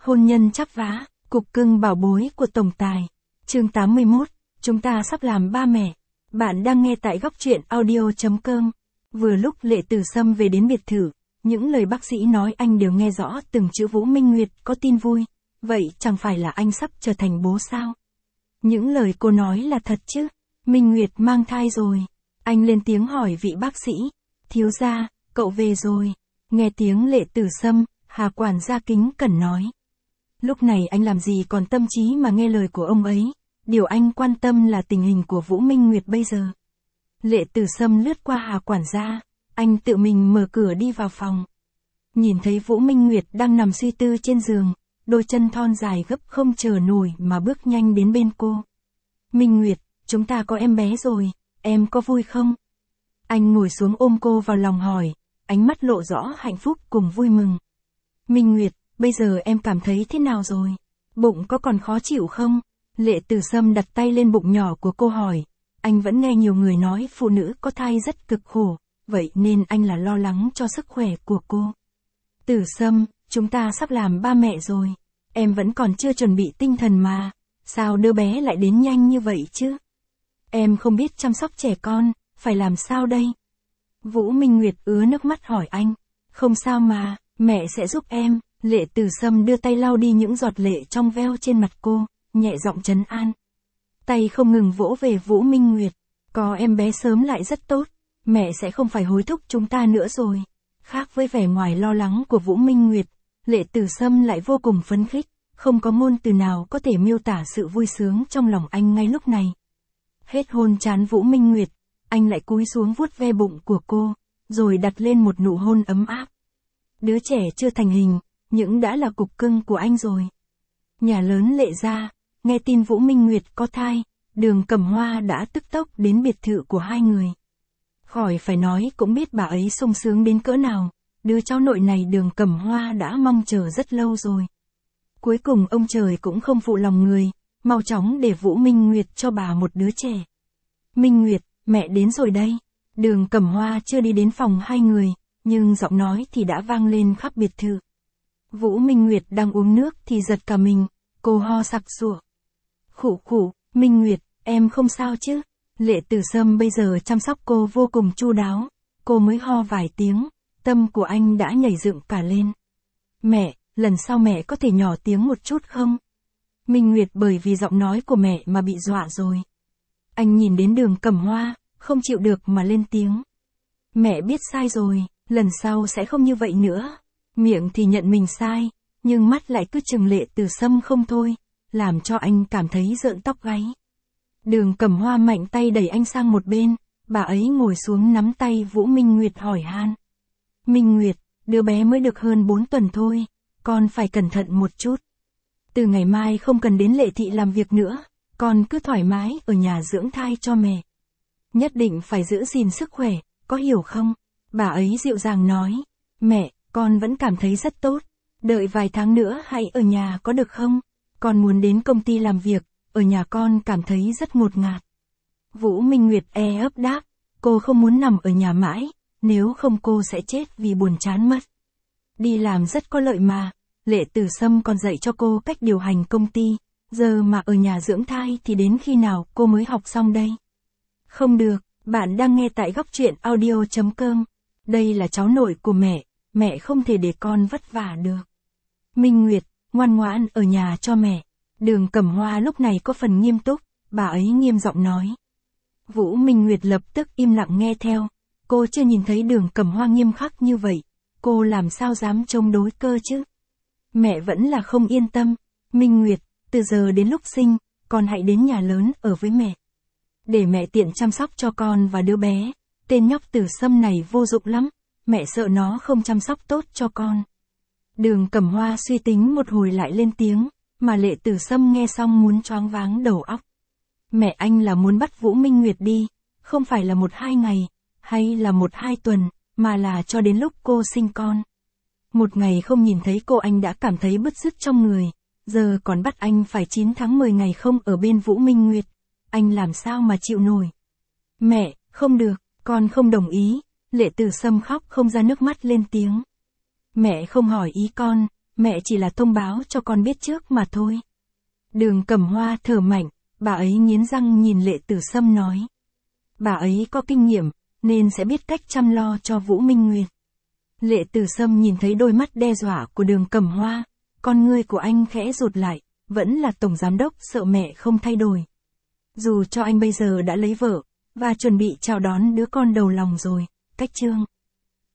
Hôn nhân chắp vá, cục cưng bảo bối của tổng tài. Chương 81, chúng ta sắp làm ba mẹ. Bạn đang nghe tại góc truyện audio.com. Vừa lúc Lệ Tử Sâm về đến biệt thự, những lời bác sĩ nói anh đều nghe rõ từng chữ. Vũ Minh Nguyệt có tin vui. Vậy chẳng phải là anh sắp trở thành bố sao? Những lời cô nói là thật chứ? Minh Nguyệt mang thai rồi. Anh lên tiếng hỏi vị bác sĩ. Thiếu gia, cậu về rồi. Nghe tiếng Lệ Tử Sâm, Hà quản gia kính cẩn nói. Lúc này anh làm gì còn tâm trí mà nghe lời của ông ấy. Điều anh quan tâm là tình hình của Vũ Minh Nguyệt bây giờ. Lệ Tử Sâm lướt qua Hà quản gia. Anh tự mình mở cửa đi vào phòng. Nhìn thấy Vũ Minh Nguyệt đang nằm suy tư trên giường. Đôi chân thon dài gấp không chờ nổi mà bước nhanh đến bên cô. Minh Nguyệt, chúng ta có em bé rồi, em có vui không? Anh ngồi xuống ôm cô vào lòng hỏi, ánh mắt lộ rõ hạnh phúc cùng vui mừng. Minh Nguyệt, bây giờ em cảm thấy thế nào rồi? Bụng có còn khó chịu không? Lệ Tử Sâm đặt tay lên bụng nhỏ của cô hỏi. Anh vẫn nghe nhiều người nói phụ nữ có thai rất cực khổ, vậy nên anh là lo lắng cho sức khỏe của cô. Tử Sâm, chúng ta sắp làm ba mẹ rồi. Em vẫn còn chưa chuẩn bị tinh thần mà. Sao đứa bé lại đến nhanh như vậy chứ? Em không biết chăm sóc trẻ con, phải làm sao đây? Vũ Minh Nguyệt ứa nước mắt hỏi anh. Không sao mà, mẹ sẽ giúp em. Lệ Tử Sâm đưa tay lau đi những giọt lệ trong veo trên mặt cô, nhẹ giọng trấn an. Tay không ngừng vỗ về Vũ Minh Nguyệt. Có em bé sớm lại rất tốt. Mẹ sẽ không phải hối thúc chúng ta nữa rồi. Khác với vẻ ngoài lo lắng của Vũ Minh Nguyệt, Lệ Tử Sâm lại vô cùng phấn khích. Không có ngôn từ nào có thể miêu tả sự vui sướng trong lòng anh ngay lúc này. Hết hôn trán Vũ Minh Nguyệt, anh lại cúi xuống vuốt ve bụng của cô, rồi đặt lên một nụ hôn ấm áp. Đứa trẻ chưa thành hình, nhưng đã là cục cưng của anh rồi. Nhà lớn Lệ gia, nghe tin Vũ Minh Nguyệt có thai, Đường Cẩm Hoa đã tức tốc đến biệt thự của hai người. Khỏi phải nói cũng biết bà ấy sung sướng đến cỡ nào, đứa cháu nội này Đường Cẩm Hoa đã mong chờ rất lâu rồi. Cuối cùng ông trời cũng không phụ lòng người, mau chóng để Vũ Minh Nguyệt cho bà một đứa trẻ. Minh Nguyệt, mẹ đến rồi đây. Đường Cẩm Hoa chưa đi đến phòng hai người, nhưng giọng nói thì đã vang lên khắp biệt thự. Vũ Minh Nguyệt đang uống nước thì giật cả mình, cô ho sặc sụa. Khụ khụ, Minh Nguyệt, em không sao chứ? Lệ Tử Sâm bây giờ chăm sóc cô vô cùng chu đáo, cô mới ho vài tiếng, tâm của anh đã nhảy dựng cả lên. Mẹ, lần sau mẹ có thể nhỏ tiếng một chút không? Minh Nguyệt bởi vì giọng nói của mẹ mà bị dọa rồi. Anh nhìn đến Đường Cẩm Hoa, không chịu được mà lên tiếng. Mẹ biết sai rồi, lần sau sẽ không như vậy nữa. Miệng thì nhận mình sai, nhưng mắt lại cứ trừng Lệ Tử Sâm không thôi, làm cho anh cảm thấy rợn tóc gáy. Đường Cẩm Hoa mạnh tay đẩy anh sang một bên, bà ấy ngồi xuống nắm tay Vũ Minh Nguyệt hỏi han. Minh Nguyệt, đứa bé mới được hơn 4 tuần thôi, con phải cẩn thận một chút. Từ ngày mai không cần đến Lệ thị làm việc nữa, con cứ thoải mái ở nhà dưỡng thai cho mẹ. Nhất định phải giữ gìn sức khỏe, có hiểu không? Bà ấy dịu dàng nói. Mẹ, con vẫn cảm thấy rất tốt. Đợi vài tháng nữa hãy ở nhà có được không? Con muốn đến công ty làm việc, ở nhà con cảm thấy rất ngột ngạt. Vũ Minh Nguyệt ấp đáp, cô không muốn nằm ở nhà mãi, nếu không cô sẽ chết vì buồn chán mất. Đi làm rất có lợi mà, Lệ Tử Sâm còn dạy cho cô cách điều hành công ty, giờ mà ở nhà dưỡng thai thì đến khi nào cô mới học xong đây? Không được, bạn đang nghe tại góc truyện audio.com. Đây là cháu nội của mẹ không thể để con vất vả được. Minh Nguyệt, ngoan ngoãn ở nhà cho mẹ. Đường Cẩm Hoa lúc này có phần nghiêm túc, bà ấy nghiêm giọng nói. Vũ Minh Nguyệt lập tức im lặng nghe theo, cô chưa nhìn thấy Đường Cẩm Hoa nghiêm khắc như vậy, cô làm sao dám chống đối cơ chứ? Mẹ vẫn là không yên tâm. Minh Nguyệt, từ giờ đến lúc sinh, con hãy đến nhà lớn ở với mẹ. Để mẹ tiện chăm sóc cho con và đứa bé, tên nhóc Tử Sâm này vô dụng lắm, mẹ sợ nó không chăm sóc tốt cho con. Đường Cẩm Hoa suy tính một hồi lại lên tiếng, mà Lệ Tử Sâm nghe xong muốn choáng váng đầu óc. Mẹ anh là muốn bắt Vũ Minh Nguyệt đi, không phải là 1-2 ngày, hay là 1-2 tuần, mà là cho đến lúc cô sinh con. Một ngày không nhìn thấy cô anh đã cảm thấy bứt rứt trong người, giờ còn bắt anh phải 9 tháng 10 ngày không ở bên Vũ Minh Nguyệt, anh làm sao mà chịu nổi. Mẹ, không được, con không đồng ý. Lệ Tử Sâm khóc không ra nước mắt lên tiếng. Mẹ không hỏi ý con, Mẹ chỉ là thông báo cho con biết trước mà thôi. Đường Cẩm Hoa thở mạnh, bà ấy nghiến răng nhìn Lệ Tử Sâm nói. Bà ấy có kinh nghiệm, nên sẽ biết cách chăm lo cho Vũ Minh Nguyệt. Lệ Tử Sâm nhìn thấy đôi mắt đe dọa của Đường Cẩm Hoa, con ngươi của anh khẽ rụt lại, vẫn là tổng giám đốc sợ mẹ không thay đổi. Dù cho anh bây giờ đã lấy vợ, và chuẩn bị chào đón đứa con đầu lòng rồi, cách Trương